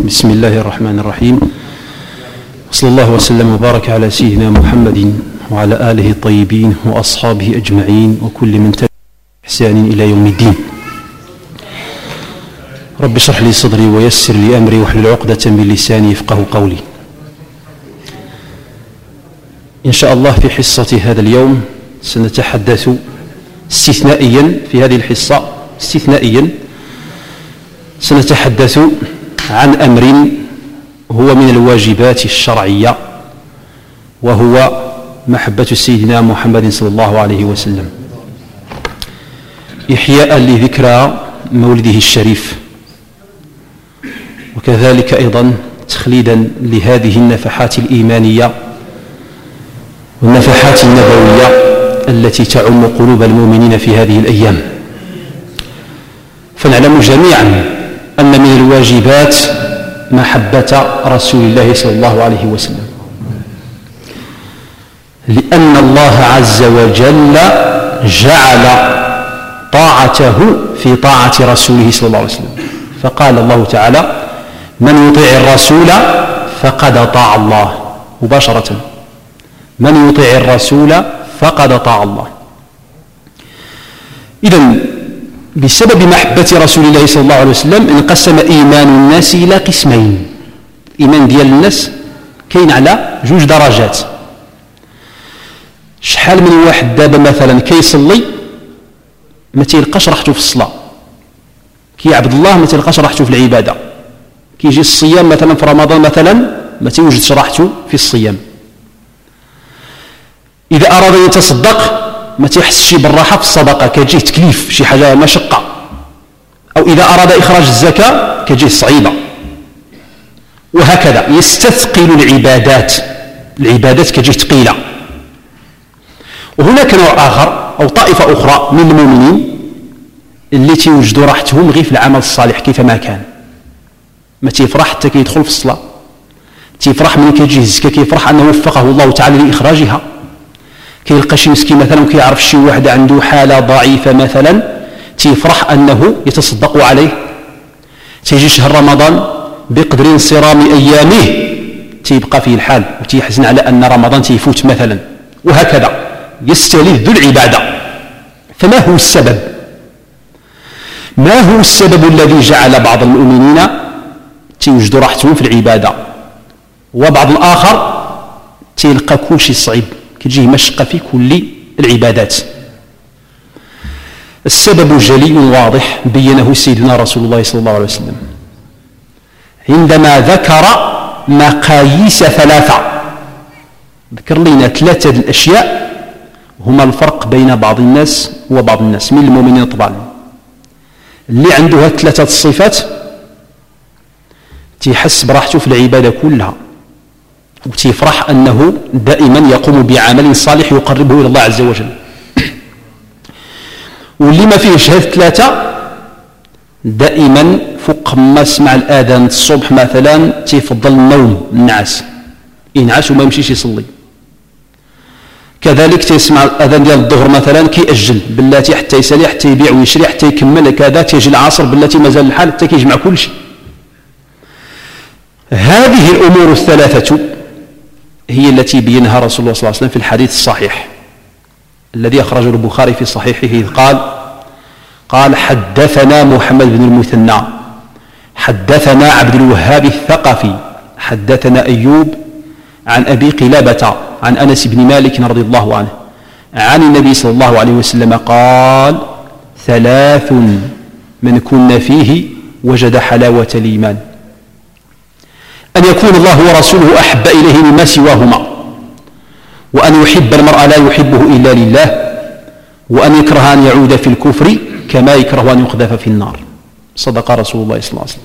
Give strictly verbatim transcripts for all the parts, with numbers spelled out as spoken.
بسم الله الرحمن الرحيم. صلى الله وسلم وبارك على سيدنا محمد وعلى آله الطيبين وأصحابه أجمعين وكل من تبع إحسان إلى يوم الدين. رب اشرح لي صدري ويسر لي أمري واحلل عقدة من لساني يفقه قولي. إن شاء الله في حصة هذا اليوم سنتحدث استثنائيا في هذه الحصة استثنائيا سنتحدث عن أمر هو من الواجبات الشرعية، وهو محبة سيدنا محمد صلى الله عليه وسلم، إحياء لذكرى مولده الشريف، وكذلك أيضا تخليدا لهذه النفحات الإيمانية والنفحات النبوية التي تعم قلوب المؤمنين في هذه الأيام. فنعلم جميعا أن من الواجبات محبة رسول الله صلى الله عليه وسلم، لأن الله عز وجل جعل طاعته في طاعة رسوله صلى الله عليه وسلم، فقال الله تعالى: من يطيع الرسول فقد أطاع الله. مباشرة، من يطيع الرسول فقد أطاع الله. إذن بسبب محبة رسول الله صلى الله عليه وسلم انقسم إيمان الناس إلى قسمين. الإيمان ديال الناس كاين على جوج درجات. شحال من واحد دابا مثلا كيصلي ما تيلقاش راحته في الصلاة، كيعبد الله ما تيلقاش راحته في العبادة، كيجي الصيام مثلا في رمضان مثلا ما تيوجدش راحته في الصيام، إذا أراد أن يتصدق ما تيحسش بالراحة في الصدقة، كتجيه تكليف شي حاجة مشقة، أو إذا أراد إخراج الزكاة كتجيه صعيبة، وهكذا يستثقل العبادات، العبادات كتجيه ثقيلة. وهناك نوع آخر أو طائفة أخرى من المؤمنين اللي تيوجدوا راحتهم غير في العمل الصالح كيفما كان، ما تيفرح حتى كيدخل في الصلاة، تيفرح من كيجيه الزكاة، كيفرح أنه وفقه الله تعالى لإخراجها، كيلقى شي مسكين مثلا وكيعرف شي واحد عنده حالة ضعيفة مثلا تيفرح أنه يتصدق عليه، تيجي شهر رمضان بقدر انصرام أيامه تيبقى فيه الحال وتيحزن على أن رمضان تيفوت مثلا، وهكذا يستلذ العبادة. فما هو السبب؟ ما هو السبب الذي جعل بعض المؤمنين تيوجدوا راحتهم في العبادة وبعض الآخر تيلقى كل شيء صعيب، كتجيه مشقة في كل العبادات؟ السبب جلي واضح بينه سيدنا رسول الله صلى الله عليه وسلم عندما ذكر مقاييس ثلاثة. ذكر لنا ثلاثة الأشياء هما الفرق بين بعض الناس وبعض الناس من المؤمنين طبعا، اللي عنده ثلاثة الصفات تيحس براحته في العبادة كلها، وتيفرح أنه دائما يقوم بعمل صالح يقربه إلى الله عز وجل. واللي ما فيهش هذه الثلاثة دائما فوق ما سمع الآذان الصبح مثلا تيفضل النوم، النعاس، ينعس وما يمشيش يصلي. كذلك تيسمع الأذان ديال الظهر مثلا كيأجل بلاتي حتى يسالي حتى يبيع ويشري حتى يكمل كذا، تيجي العصر بلاتي مازال الحال حتى كيجمع كل شيء. هذه الأمور الثلاثة هي التي بينها رسول الله صلى الله عليه وسلم في الحديث الصحيح الذي أخرجه البخاري في صحيحه، إذ قال قال حدثنا محمد بن المثنى حدثنا عبد الوهاب الثقفي حدثنا أيوب عن أبي قلابة عن أنس بن مالك رضي الله عنه عن النبي صلى الله عليه وسلم قال: ثلاث من كن فيه وجد حلاوة الإيمان: أن يكون الله ورسوله أحب إليه مما سواهما، وأن يحب المرء لا يحبه إلا لله، وأن يكره أن يعود في الكفر كما يكره أن يقذف في النار. صدق رسول الله صلى الله عليه وسلم.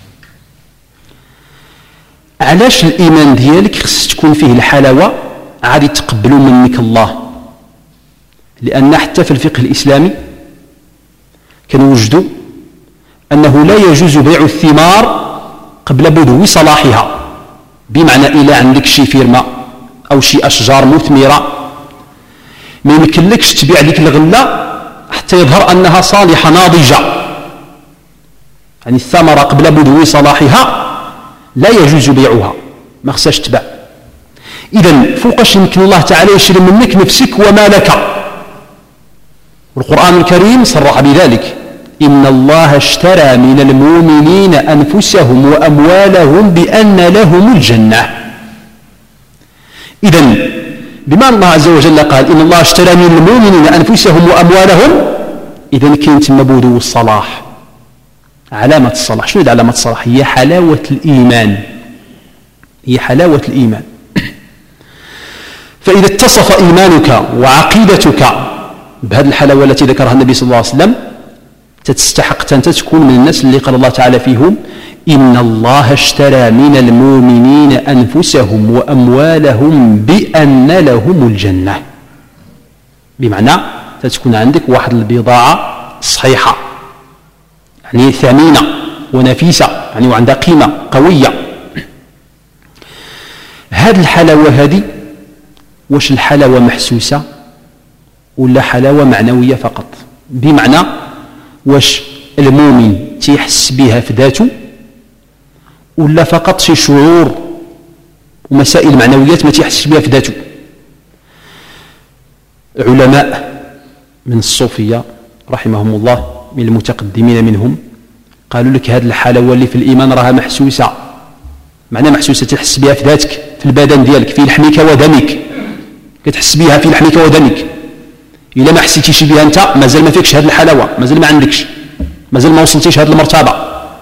علاش الإيمان ديالك خص تكون فيه الحلاوة عادي تقبلوا منك الله؟ لأن حتى في الفقه الإسلامي كنوجدوا أنه لا يجوز بيع الثمار قبل بدو صلاحها، بمعنى إلا عندك شي فيرما أو شي أشجار مثمرة ما يمكنلكش تبيع لك الغلة حتى يظهر أنها صالحة ناضجة، يعني الثمرة قبل بدو صلاحها لا يجوز بيعها، ما خصهاش تباع. إذن فوقاش يمكن الله تعالى يشري منك نفسك ومالك، والقرآن الكريم صرح بذلك: إن الله اشترى من المؤمنين أنفسهم وأموالهم بأن لهم الجنة. إذن بما الله عز وجل قال إن الله اشترى من المؤمنين أنفسهم وأموالهم، إذن كاين تما بدو الصلاح، علامة الصلاح. شنو هي علامة الصلاح؟ هي حلاوة الإيمان، هي حلاوة الإيمان. فإذا اتصف إيمانك وعقيدتك بهذه الحلاوة التي ذكرها النبي صلى الله عليه وسلم، تستحق أن تكون من الناس اللي قال الله تعالى فيهم: إن الله اشترى من المؤمنين أنفسهم وأموالهم بأن لهم الجنة. بمعنى تكون عندك واحد البضاعة صحيحة، يعني ثمينة ونفيسة، يعني وعندها قيمة قوية. هذه الحلاوة هذه، واش الحلاوة محسوسة ولا حلاوة معنوية فقط؟ بمعنى واش المؤمن تيحس بها في ذاته ولا فقط شي شعور ومسائل معنويات ما تيحسش بها في ذاته؟ علماء من الصوفية رحمهم الله، من المتقدمين منهم، قالوا لك هذه الحلاوة اللي في الإيمان راها محسوسة. معنى محسوسة، تحس بها في ذاتك، في البدن ديالك، في لحمك ودمك، كتحس بها في لحمك ودمك. إلا ما حسيتيش بها أنت مازال ما فيكش هذه الحلاوة، مازال ما عندكش، مازال ما وصلتيش هذه المرتبة.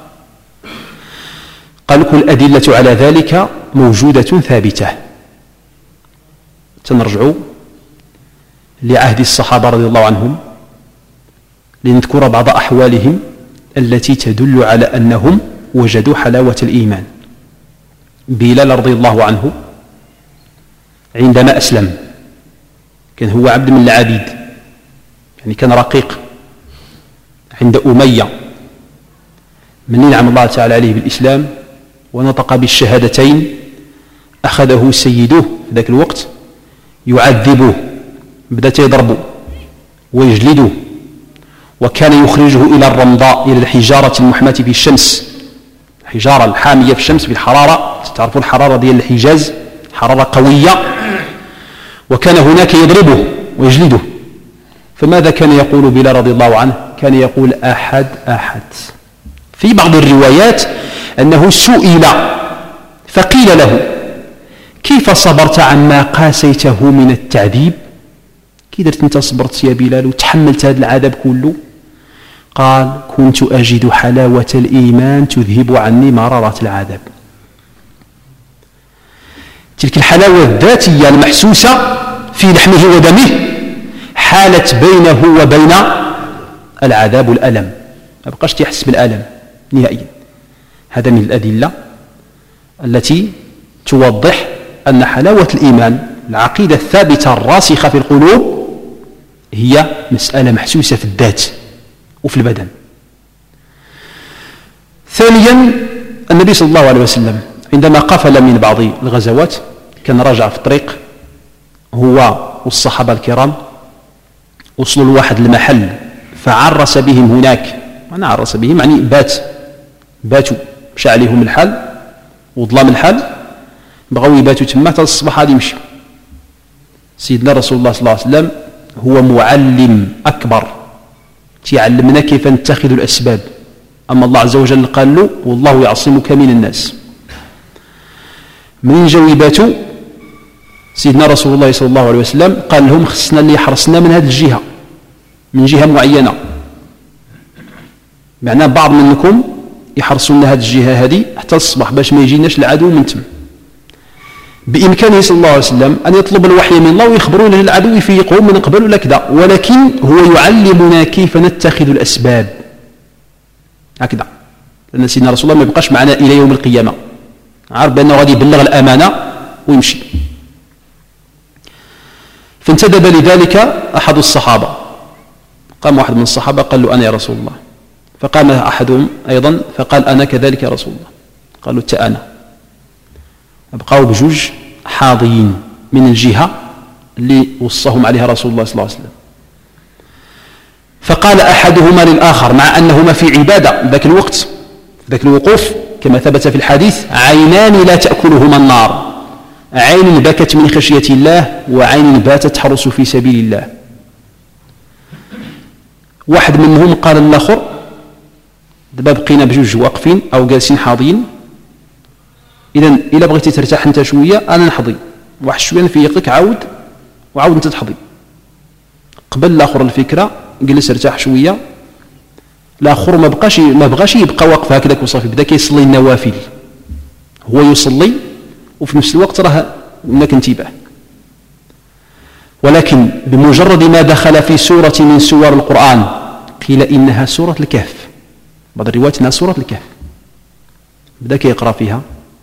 قال لكم الأدلة على ذلك موجودة ثابتة. سنرجع لعهد الصحابة رضي الله عنهم لنذكر بعض أحوالهم التي تدل على أنهم وجدوا حلاوة الإيمان. بلال رضي الله عنه عندما أسلم كان هو عبد من العبيد، يعني كان رقيق عند أمية. من ينعم الله تعالى عليه بالإسلام ونطق بالشهادتين أخذه سيده في ذاك الوقت يعذبه، بدأ يضربه ويجلده، وكان يخرجه إلى الرمضاء، إلى الحجارة المحماة في الشمس، الحجارة الحامية في الشمس، في الحرارة. تعرفون الحرارة ديال الحجاز حرارة قوية، وكان هناك يضربه ويجلده. فماذا كان يقول بلال رضي الله عنه؟ كان يقول أحد أحد. في بعض الروايات أنه سئل فقيل له: كيف صبرت عما قاسيته من التعذيب؟ كي درت انت صبرت يا بلال وتحملت هذا العذاب كله؟ قال: كنت أجد حلاوة الإيمان تذهب عني مرارة العذاب. تلك الحلاوة الذاتية المحسوسة في لحمه ودمه حالت بينه وبين العذاب والألم، ما بقاش تحس بالألم نهائيا. هذا من الأدلة التي توضح أن حلاوة الإيمان، العقيدة الثابتة الراسخة في القلوب، هي مسألة محسوسة في الذات وفي البدن. ثانيا، النبي صلى الله عليه وسلم عندما قفل من بعض الغزوات كان راجع في الطريق هو والصحابة الكرام، وصلوا لواحد المحل فعرس بهم هناك. أنا عرس بهم يعني بات باتوا، مشى عليهم الحال وظلام الحال، بغوا يباتوا تما حتى الصباح غادي يمشي. سيدنا رسول الله صلى الله عليه وسلم هو معلم أكبر، تعلمنا كيف نتخذ الأسباب. أما الله عز وجل قال له: والله يعصمك من الناس. من جاو يباتوا سيدنا رسول الله صلى الله عليه وسلم قال لهم: خصنا اللي يحرصنا من هذه الجهة، من جهة معينة، معناه بعض منكم يحرصون هذه الجهة هذه حتى الصباح باش ما يجيناش العدو من تم. بإمكانه صلى الله عليه وسلم أن يطلب الوحي من الله ويخبرون العدو يفيقهم من قبل ولا كذا، ولكن هو يعلمنا كيف نتخذ الأسباب هكذا. لأن سيدنا رسول الله ما يبقاش معنا إلى يوم القيامة، عارف بأنه غادي يبلغ الأمانة ويمشي. فانتدب لذلك أحد الصحابة، قام واحد من الصحابة قال له: أنا يا رسول الله. فقام أحدهم أيضا فقال: أنا كذلك يا رسول الله. قالوا: تا أنا. بقاو بجوج حاضيين من الجهة اللي وصاهم عليها رسول الله صلى الله عليه وسلم. فقال أحدهما للآخر، مع أنهما في عبادة ذاك الوقت، ذاك الوقوف كما ثبت في الحديث: عينان لا تأكلهما النار، عين بكت من خشية الله وعين باتت تحرس في سبيل الله. واحد منهم قال للآخر: دابا بقينا بجوج واقفين أو جالسين حاضين، إذا إلا بغيتي ترتاح أنت شوية أنا نحظي، واحد شوية نفيقك عاود وعاود أنت تحظي. قبل الآخر الفكرة، جلس ارتاح شوية، الآخر ما بقاش ما بغاش يبقى واقف هكذاك وصافي، بدا كيصلي النوافل، هو يصلي وفي نفس الوقت راه هناك انتباه. ولكن بمجرد ما دخل في سورة من سور القرآن قيل إنها سورة الكهف، بعض الروايات إنها سورة الكهف، بدا كيقرأ فيها،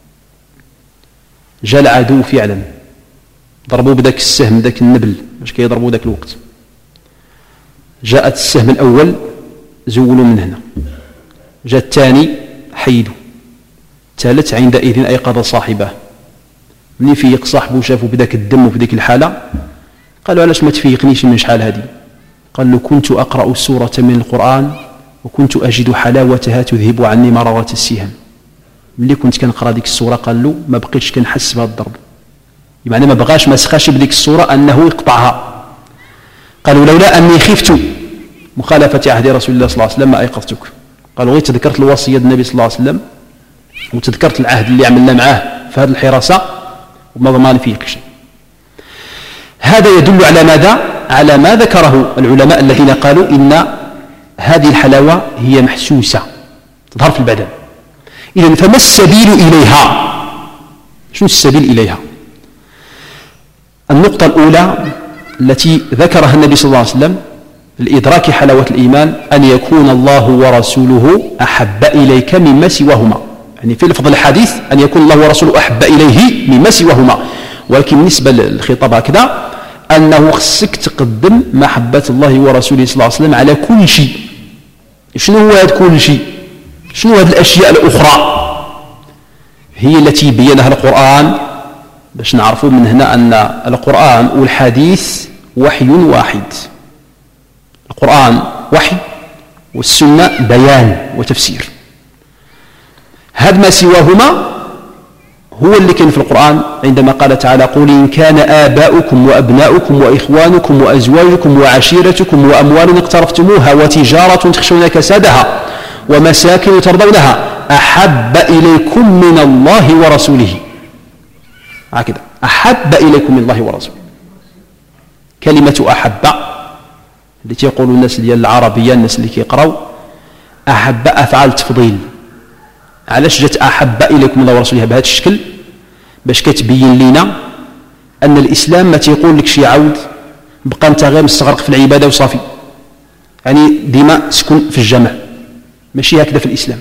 جاء العدو فعلا، ضربوا بداك السهم ذاك النبل باش كيضربوا ذاك الوقت، جاءت السهم الأول زولوا من هنا، جاء الثاني حيدوا، الثالث عندئذ أيقظ صاحبه، من يفيق صاحبه شافوا بذاك الدم وبذيك الحالة قالوا: علاش ما تفيقنيش من شحال هذه؟ قال له: كنت أقرأ سورة من القرآن وكنت أجد حلاوتها تذهب عني مرارة السهام. ملي كنت كنقرأ ديك السورة قال له ما بقيتش كنحس بهذا الضرب، يعني ما بغاش ما سخاش بديك السورة أنه يقطعها. قالوا: لولا أني خفت مخالفة عهد رسول الله صلى الله عليه وسلم ما أيقظتك. قالوا: غير تذكرت الوصية النبي صلى الله عليه وسلم وتذكرت العهد اللي عملنا معاه في هذه الحراسة وما ضمان فيك شيء. هذا يدل على ماذا؟ على ما ذكره العلماء الذين قالوا إن هذه الحلاوة هي محسوسة تظهر في البدن. إذن فما السبيل إليها؟ شنو السبيل إليها؟ النقطة الأولى التي ذكرها النبي صلى الله عليه وسلم لإدراك حلاوة الإيمان أن يكون الله ورسوله أحب إليك مما سواهما، يعني في لفظ الحديث أن يكون الله ورسوله أحب إليه مما سواهما، ولكن بالنسبة للخطاب هكذا أنه خصك تقدم محبة الله ورسوله صلى الله عليه وسلم على كل شيء. شنو هو هذا كل شيء؟ شنو هذه الأشياء الأخرى؟ هي التي بينها القرآن، باش نعرفوا من هنا أن القرآن والحديث وحي واحد. القرآن وحي والسنة بيان وتفسير. هذا ما سواهما هو اللي كان في القرآن عندما قال تعالى: قل إن كان آباؤكم وأبناؤكم وإخوانكم وأزواجكم وعشيرتكم وأموال اقترفتموها وتجارة تخشون كسادها ومساكن ترضونها أحب إليكم من الله ورسوله. هكذا أحب إليكم من الله ورسوله. كلمة أحب اللي تيقولوا الناس ديال العربية، الناس اللي كيقراوا أحب أفعال تفضيل. علاش جات أحب إليكم الله ورسوله بهذا الشكل؟ باش كتبين لنا أن الإسلام ما تيقول لك شي عاود بقى أنت غير مستغرق في العبادة وصافي، يعني ديما سكن في الجمع، ماشي هكذا في الإسلام.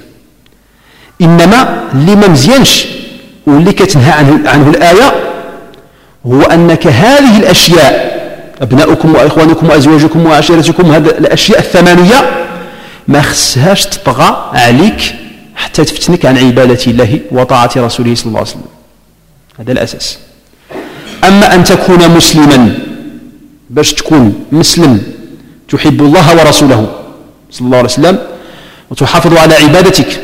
إنما اللي ما مزيانش واللي كتنهى عنه, عنه الآية هو أنك هذه الأشياء أبناؤكم وإخوانكم وأزواجكم وعشيرتكم، هذه الأشياء الثمانية ما خصهاش تطغى عليك حتى تفتنك عن عبادة الله وطاعة رسوله صلى الله عليه وسلم. هذا الأساس. أما أن تكون مسلما، باش تكون مسلم تحب الله ورسوله صلى الله عليه وسلم وتحافظ على عبادتك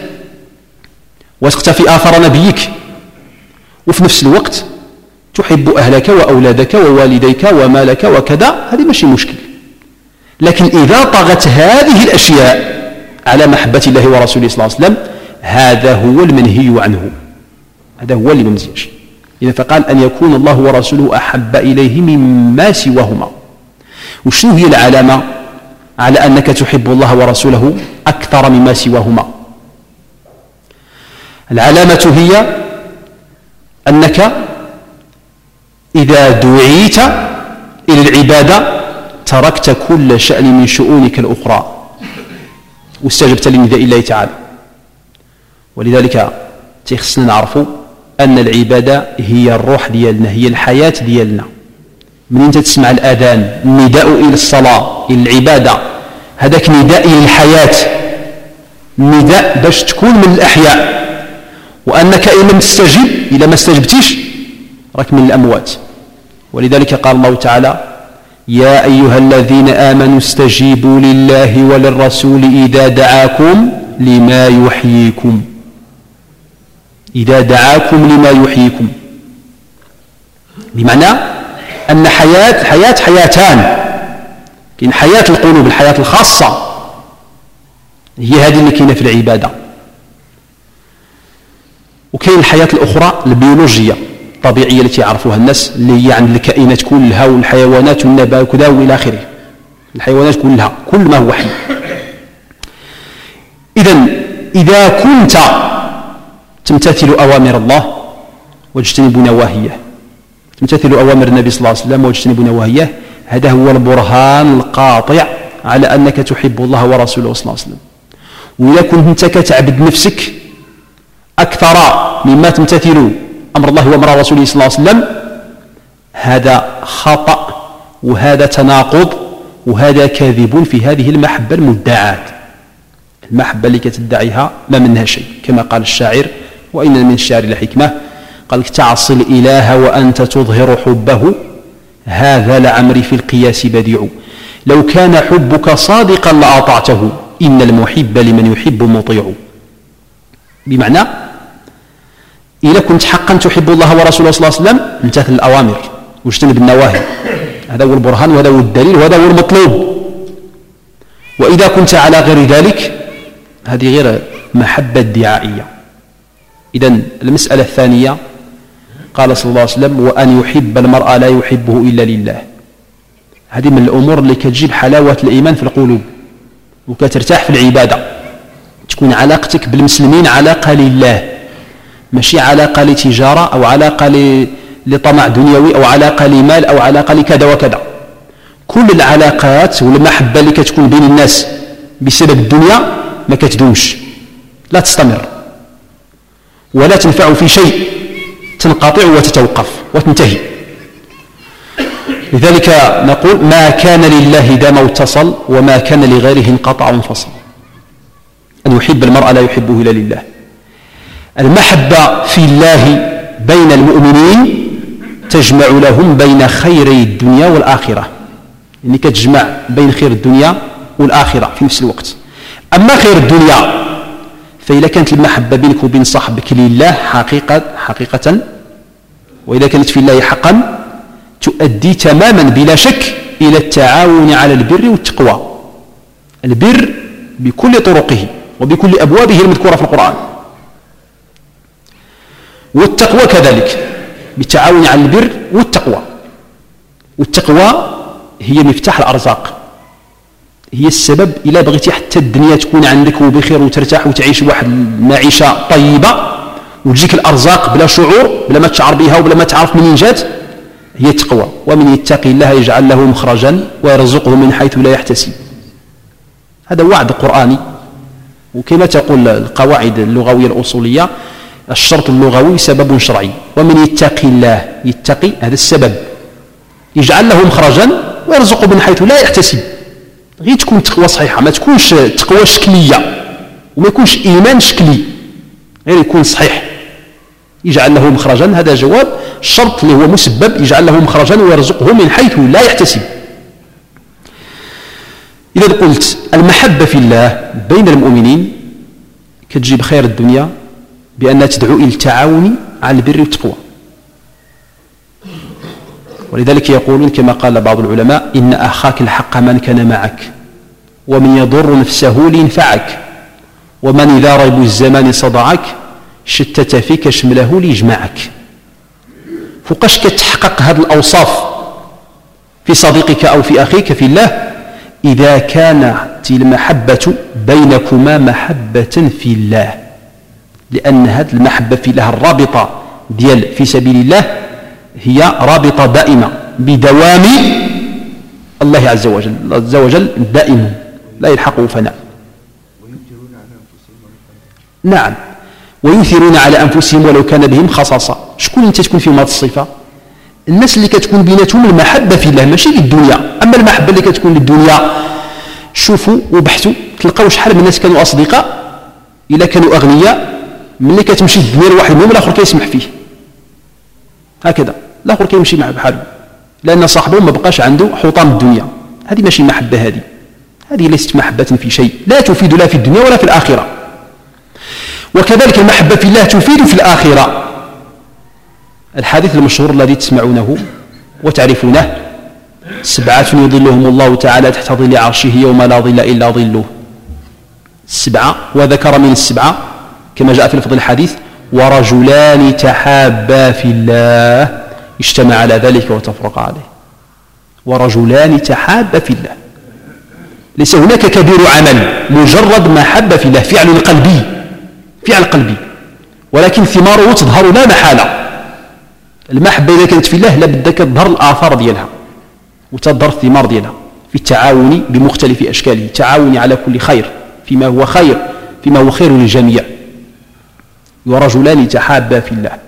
وتقتفي آثار نبيك، وفي نفس الوقت تحب أهلك وأولادك ووالديك ومالك وكذا، هذه ماشي مشكل. لكن إذا طغت هذه الأشياء على محبة الله ورسوله صلى الله عليه وسلم هذا هو المنهي عنه، هذا هو اللي ممزيش. إذا فقال أن يكون الله ورسوله أحب إليه مما سواهما. وشنو هي العلامة على أنك تحب الله ورسوله أكثر مما سواهما؟ العلامة هي أنك إذا دعيت إلى العبادة تركت كل شأن من شؤونك الأخرى واستجبت لنداء الله تعالى. ولذلك تخصنا نعرفوا أن العبادة هي الروح ديالنا، هي الحياة ديالنا. من أنت تسمع الأذان، النداء إلى الصلاة إلى العبادة، هذاك نداء إلى الحياة، نداء باش تكون من الأحياء، وأنك إن لم تستجب إذا ما استجبتيش راك من الأموات. ولذلك قال الله تعالى: يا أيها الذين آمنوا استجيبوا لله وللرسول إذا دعاكم لما يحييكم. إذا دعاكم لما يحييكم، بمعنى أن حياة حياة حياتان، كاين حياة القلوب الحياة الخاصة هي هذه اللي كاينة في العبادة، وكاين الحياة الأخرى البيولوجية الطبيعية التي يعرفوها الناس، اللي هي عند الكائنات كلها والحيوانات والنبات وكذا وإلى آخره، الحيوانات كلها كل ما هو حي. إذن إذا كنت تمتثل أوامر الله واجتنب نواهيه، تمتثل أوامر النبي صلى الله عليه وسلم واجتنب نواهيه، هذا هو البرهان القاطع على أنك تحب الله ورسوله صلى الله عليه وسلم. وإذا كنت أنت كتعبد نفسك أكثر مما تمتثل أمر الله وأمر رسوله صلى الله عليه وسلم، هذا خطأ وهذا تناقض وهذا كاذب في هذه المحبة المدعاة. المحبة اللي كتدعيها ما منها شيء، كما قال الشاعر: وإن من الشعر لحكمة، قال: تعصي الإله وأنت تظهر حبه، هذا لعمري في القياس بديع، لو كان حبك صادقا لأطعته، إن المحب لمن يحب مطيع. بمعنى إذا كنت حقا تحب الله ورسوله صلى الله عليه وسلم امتثل الأوامر واجتنب النواهي، هذا هو البرهان وهذا هو الدليل وهذا هو المطلوب. وإذا كنت على غير ذلك هذه غير محبة ادعائية. إذن المسألة الثانية قال صلى الله عليه وسلم: وأن يحب المرء لا يحبه إلا لله. هذه من الأمور اللي كتجيب حلاوة الإيمان في القلوب وكترتاح في العبادة، تكون علاقتك بالمسلمين علاقة لله، ماشي علاقة لتجارة أو علاقة لطمع دنيوي أو علاقة لمال أو علاقة لكذا وكذا. كل العلاقات والمحبة اللي كتكون بين الناس بسبب الدنيا ما كتدومش، لا تستمر ولا تنفع في شيء، تنقطع وتتوقف وتنتهي. لذلك نقول: ما كان لله دام واتصل، وما كان لغيره انقطع وانفصل. أن يحب المرء لا يحبه إلا لله. المحبة في الله بين المؤمنين تجمع لهم بين خيري الدنيا والآخرة، يعني كتجمع بين خير الدنيا والآخرة في نفس الوقت. أما خير الدنيا فإذا كانت المحبة بينك وبين صاحبك لله حقيقة حقيقة وإذا كانت في الله حقا تؤدي تماما بلا شك إلى التعاون على البر والتقوى. البر بكل طرقه وبكل أبوابه المذكورة في القرآن، والتقوى كذلك بالتعاون على البر والتقوى. والتقوى هي مفتاح الأرزاق، هي السبب إلا بغيتي حتى الدنيا تكون عندك وبخير وترتاح وتعيش واحد المعيشة طيبة وتجيك الأرزاق بلا شعور، بلا ما تشعر بها وبلا ما تعرف منين جات، هي التقوى. ومن يتقي الله يجعل له مخرجا ويرزقه من حيث لا يحتسب. هذا وعد قرآني، وكما تقول القواعد اللغوية الأصولية: الشرط اللغوي سبب شرعي. ومن يتقي الله، يتقي هذا السبب، يجعل له مخرجا ويرزقه من حيث لا يحتسب. غير تكون تقوى صحيحة، ما تكونش تقوى شكلية وما يكونش إيمان شكلي، غير يكون صحيح. يجعل له مخرجا، هذا جواب الشرط اللي هو مسبب، يجعل له مخرجا ويرزقه من حيث لا يحتسب. إذا قلت المحبة في الله بين المؤمنين كتجيب خير الدنيا بأنها تدعو إلى التعاون على البر والتقوى. ولذلك يقولون كما قال بعض العلماء: إن أخاك الحق من كان معك، ومن يضر نفسه لينفعك، ومن إذا ريب الزمان صدعك، شتت فيك شمله ليجمعك. فوقاش كتحقق هذه الأوصاف في صديقك أو في أخيك في الله؟ إذا كانت المحبة بينكما محبة في الله، لأن هذه المحبة في الله الرابطة ديال في سبيل الله هي رابطة دائمة بدوام الله عز وجل. الله عز وجل دائم لا يلحقه فناء. نعم، ويؤثرون على أنفسهم ولو كان بهم خصاصة. شكون أنت تكون فيهم هذه الصفة؟ الناس اللي كتكون بيناتهم المحبة في الله ماشي للدنيا. أما المحبة اللي كتكون للدنيا، شوفوا وبحثوا تلقاو شحال من الناس كانوا أصدقاء إلا كانوا أغنياء، ملي كتمشي الدنيا لواحد منهم الآخر كيسمح فيه هكذا، الآخر كيمشي معه بحاله، لأن صاحبه ما بقاش عنده حطام الدنيا. هذه ماشي محبة، هذه هذه ليست محبة في شيء، لا تفيد لا في الدنيا ولا في الآخرة. وكذلك المحبة في الله تفيد في الآخرة. الحديث المشهور الذي تسمعونه وتعرفونه: سبعة يظلهم الله تعالى تحت ظل عرشه يوم لا ظل إلا ظله. السبعة، وذكر من السبعة كما جاء في لفظ الحديث: ورجلان تحابا في الله اجتمع على ذلك وتفرقا عليه. ورجلان تحابا في الله، ليس هناك كبير عمل، مجرد محبة في الله، فعل قلبي، فعل قلبي، ولكن ثماره تظهر لا محالة. المحبة إذا كانت في الله لابد تظهر الآثار ديالها وتظهر الثمار ديالها في التعاون بمختلف أشكاله، التعاون على كل خير، فيما هو خير، فيما هو خير للجميع. ورجلان تحابا في الله.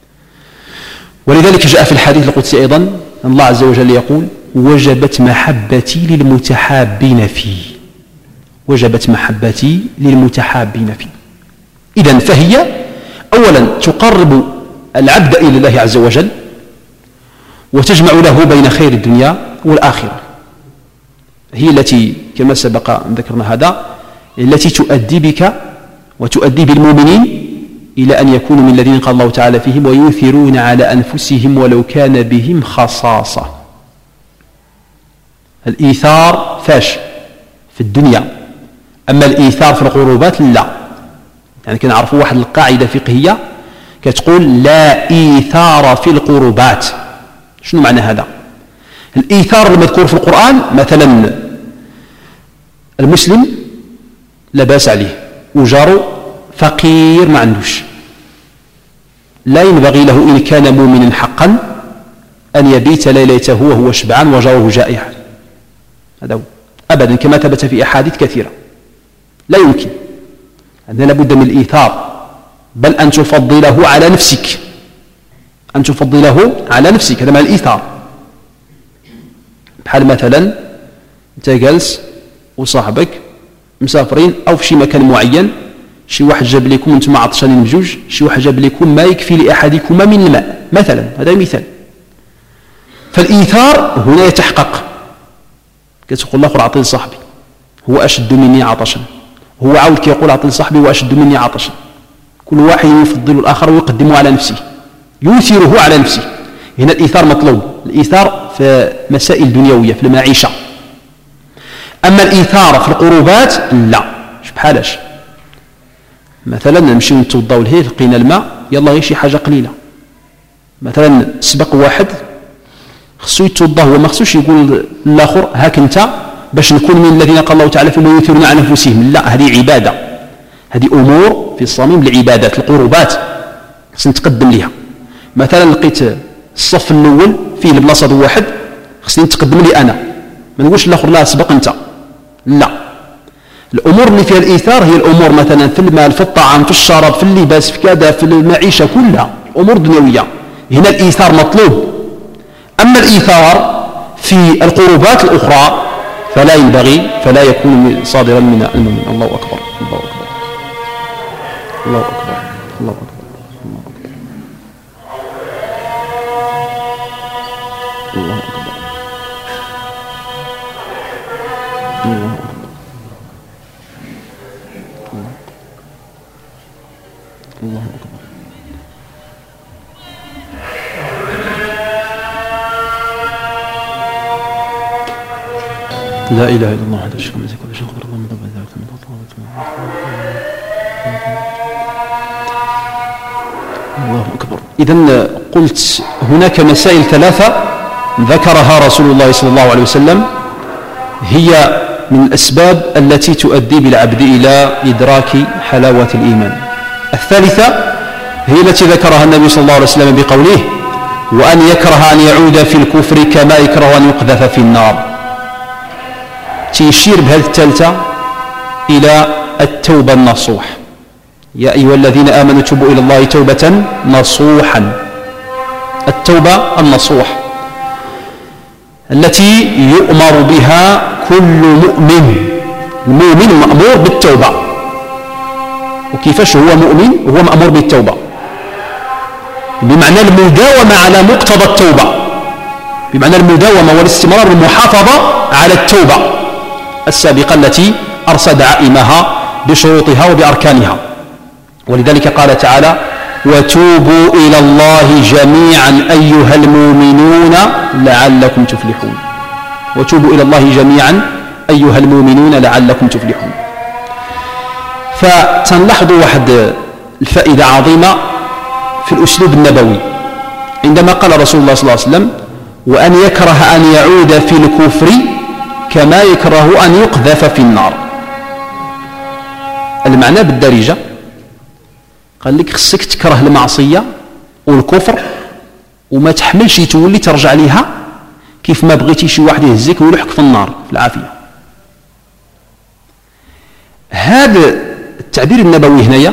ولذلك جاء في الحديث القدسي أيضا أن الله عز وجل يقول: وجبت محبتي للمتحابين فيه. وجبت محبتي للمتحابين فيه. إذن فهي أولا تقرب العبد إلى الله عز وجل، وتجمع له بين خير الدنيا والآخرة. هي التي كما سبق أن ذكرنا هذا التي تؤدي بك وتؤدي بالمؤمنين إلى أن يكونوا من الذين قال الله تعالى فيهم: ويؤثرون على أنفسهم ولو كان بهم خصاصة. الإيثار فاش في الدنيا، أما الإيثار في القربات لا. يعني كنعرفوا واحد القاعدة فقهية كتقول: لا إيثار في القربات. شنو معنى هذا؟ الإيثار المذكور في القرآن مثلا المسلم لا بأس عليه وجاره فقير ما عندوش، لا ينبغي له إن كان مؤمنا حقا أن يبيت ليلته وهو شبعان وجاره جائع. هذا هو أبدا، كما ثبت في أحاديث كثيرة. لا يمكن، هذا لابد من الإيثار، بل أن تفضله على نفسك، أن تفضله على نفسك، هذا مع الإيثار. بحال مثلا أنت جالس وصاحبك مسافرين أو في شي مكان معين، شي واحد جاب لكم أنتم عطشانين بجوج، شي واحد جاب لكم ما يكفي لأحدكما من الماء مثلا، هذا مثال. فالإيثار هنا يتحقق، كتقول الآخر أعطي لصاحبي هو أشد مني عطشا، هو عاود كيقول أعطي لصاحبي هو أشد مني عطشا. كل واحد يفضل الآخر ويقدمه على نفسه، يؤثره على نفسه. هنا الإيثار مطلوب، الإيثار في مسائل دنيوية في المعيشة. أما الإيثار في القربات لا. بحالاش مثلا نمشيو نتوضاو لهيه لقينا الماء، يلا غير شي حاجة قليلة. مثلا سبق واحد خصو يتوضا هو ما خصوش يقول للآخر هاك أنت باش نكون من الذين قال الله تعالى فيما يؤثرون على أنفسهم. لا، هذه عبادة، هذه أمور في الصميم العبادات القربات خصني نتقدم لها. مثلا لقيت الصف الأول فيه البلاصة واحد خصني نتقدم لي أنا، ما نقولش الآخر لا سبق أنت. لا، الأمور اللي فيها الإيثار هي الأمور مثلا في المال، في الطعام، في الشراب، في اللباس، في كذا، في المعيشة كلها، أمور دنيوية. هنا الإيثار مطلوب. أما الإيثار في القربات الأخرى فلا ينبغي، فلا يكون صادرا من المؤمن. الله أكبر، الله أكبر، الله أكبر، الله أكبر، الله أكبر، الله أكبر، الله أكبر. الله أكبر. لا إله إلا الله وحده لا شريك له كل شيء قدر الله من ذلك ذلك من الله أكبر. إذن قلت هناك مسائل ثلاثة ذكرها رسول الله صلى الله عليه وسلم هي من الأسباب التي تؤدي بالعبد إلى إدراك حلاوة الإيمان. الثالثة هي التي ذكرها النبي صلى الله عليه وسلم بقوله: وأن يكره أن يعود في الكفر كما يكره أن يقذف في النار. تيشير بهذه الثالثة إلى التوبة النصوح. يا أيها الذين آمنوا توبوا إلى الله توبة نصوحا. التوبة النصوح التي يؤمر بها كل مؤمن. المؤمن مأمور بالتوبة. وكيفاش هو مؤمن وهو مأمور بالتوبة؟ بمعنى المداومة على مقتضى التوبة، بمعنى المداومة والاستمرار والمحافظة على التوبة السابقة التي أرصد عائمها بشروطها وبأركانها. ولذلك قال تعالى وتوبوا إلى الله جميعا أيها المؤمنون لعلكم تفلحون. وتوبوا إلى الله جميعا أيها المؤمنون لعلكم تفلحون. فتنلاحظوا واحد الفائدة عظيمة في الأسلوب النبوي عندما قال رسول الله صلى الله عليه وسلم وأن يكره أن يعود في الكفر كما يكره أن يقذف في النار. المعنى بالدارجة قال لك خصك تكره المعصية والكفر وما تحملش تولي ترجع ليها كيف ما بغيتي شي واحد يهزك ويلحك في النار في العافية. هذا التعبير النبوي هنايا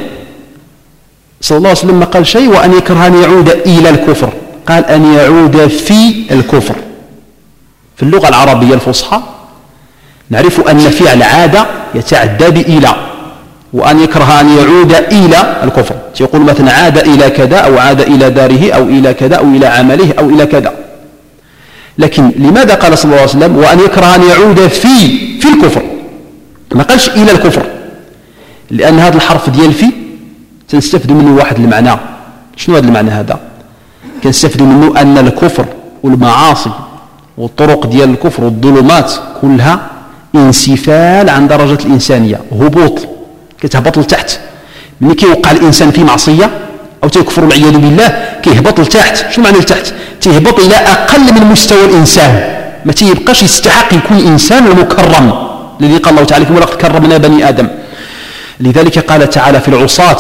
صلى الله عليه وسلم ما قال شيء وأن يكره أن يعود إلى الكفر، قال أن يعود في الكفر. في اللغة العربية الفصحى نعرف أن فعل عاد يتعدى بإلى، وأن يكره أن يعود إلى الكفر يقول مثلا عاد إلى كذا أو عاد إلى داره أو إلى كذا أو إلى عمله أو إلى كذا. لكن لماذا قال صلى الله عليه وسلم وأن يكره أن يعود في في الكفر، ما قالش إلى الكفر؟ لأن هذا الحرف ديال في تنستفد منه واحد المعنى. شنو هذا المعنى هذا؟ كنستفد منه أن الكفر والمعاصي والطرق ديال الكفر والظلمات كلها انسفال عن درجة الإنسانية، هبوط، كتهبط لتحت. ملي كيوقع الإنسان في معصية أو تيكفر والعياذ بالله كيهبط لتحت. شنو معنى لتحت؟ تيهبط إلى أقل من مستوى الإنسان، ما تيبقاش يستحق يكون إنسان المكرم الذي قال الله تعالى ولقد كرمنا بني آدم. لذلك قال تعالى في العصاة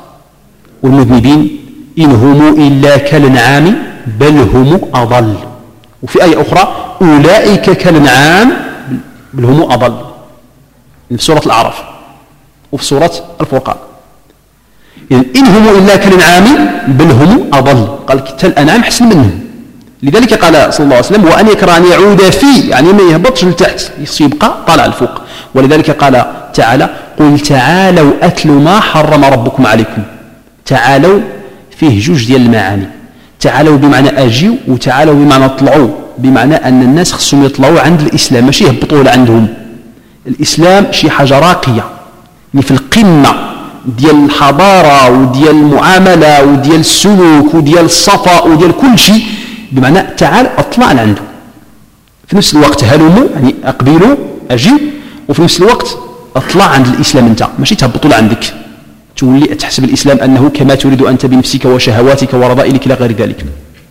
والمذنبين إن هم إلا كالأنعام بل هم أضل. وفي آية أخرى أولئك كالأنعام بل هم أضل، في سورة الأعراف وفي سورة الفرقان. يعني إن هم إلا كالأنعام بل هم أضل، قال كالأنعام حسن منهم. لذلك قال صلى الله عليه وسلم وأن يكره أن يعود فيه، يعني ما يهبطش لتحت يبقى طالع الفوق. ولذلك قال تعالى قل تعالوا أتل ما حرم ربكم عليكم. تعالوا فيه جوج ديال المعاني، تعالوا بمعنى أجيو وتعالوا بمعنى طلعوا، بمعنى أن الناس خصهم يطلعوا عند الإسلام ماشي يهبطوا لعندهم. الإسلام شي حاجة راقية يعني في القمة ديال الحضارة وديال المعاملة وديال السلوك وديال الصفاء وديال كل شيء، بمعنى تعال اطلع لعنده. في نفس الوقت هلموا يعني أقبلوا أجيو، وفي نفس الوقت اطلع عند الإسلام أنت، ماشي تهبطوا لعندك تولي تحسب الإسلام أنه كما تريد أنت بنفسك وشهواتك ورذائلك إلى غير ذلك.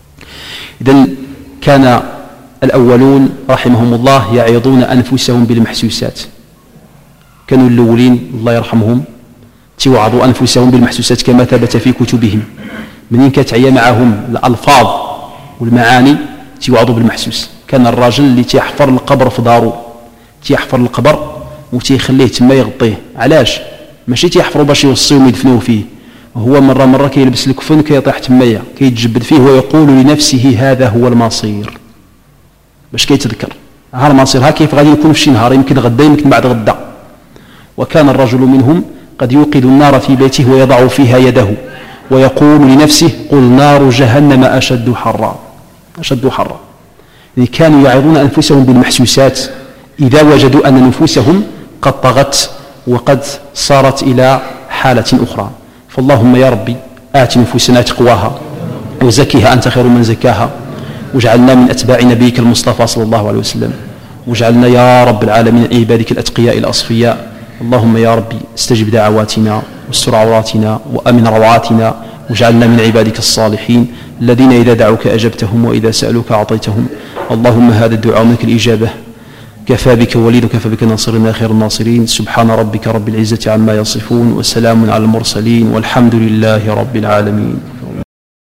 إذن كان الأولون رحمهم الله يعظون أنفسهم بالمحسوسات. كانوا الأولين الله يرحمهم توعظوا أنفسهم بالمحسوسات كما ثبت في كتبهم. منين كتعيا معهم الألفاظ والمعاني توعظوا بالمحسوس. كان الراجل اللي تيحفر القبر في داره، تيحفر القبر وتيخليه تما يغطيه. علاش؟ ماشي تيحفروا باش يوصيهم ويدفنوه فيه، هو مرة مرة كيلبس الكفن كيطيح تمايا كيتجبد فيه ويقول لنفسه هذا هو المصير، باش كيتذكر ها المصير، ها كيف غادي يكون في شي نهار، يمكن غدا يمكن بعد غدا. وكان الرجل منهم قد يوقد النار في بيته ويضع فيها يده ويقول لنفسه قل نار جهنم أشد حرا أشد حرا. يعني كانوا يعظون أنفسهم بالمحسوسات إذا وجدوا أن نفوسهم قد طغت وقد صارت إلى حالة أخرى. فاللهم يا ربي آت نفوسنا تقواها وزكيها أنت خير من زكاها، واجعلنا من أتباع نبيك المصطفى صلى الله عليه وسلم، واجعلنا يا رب العالمين عبادك الأتقياء الأصفياء. اللهم يا ربي استجب دعواتنا واستر عوراتنا وأمن روعاتنا، واجعلنا من عبادك الصالحين الذين إذا دعوك أجبتهم وإذا سألوك أعطيتهم. اللهم هذا الدعاء منك الإجابة، كفى بك وليد وكفى بك ناصرنا خير الناصرين. سبحان ربك رب العزة عما يصفون وسلام على المرسلين والحمد لله رب العالمين.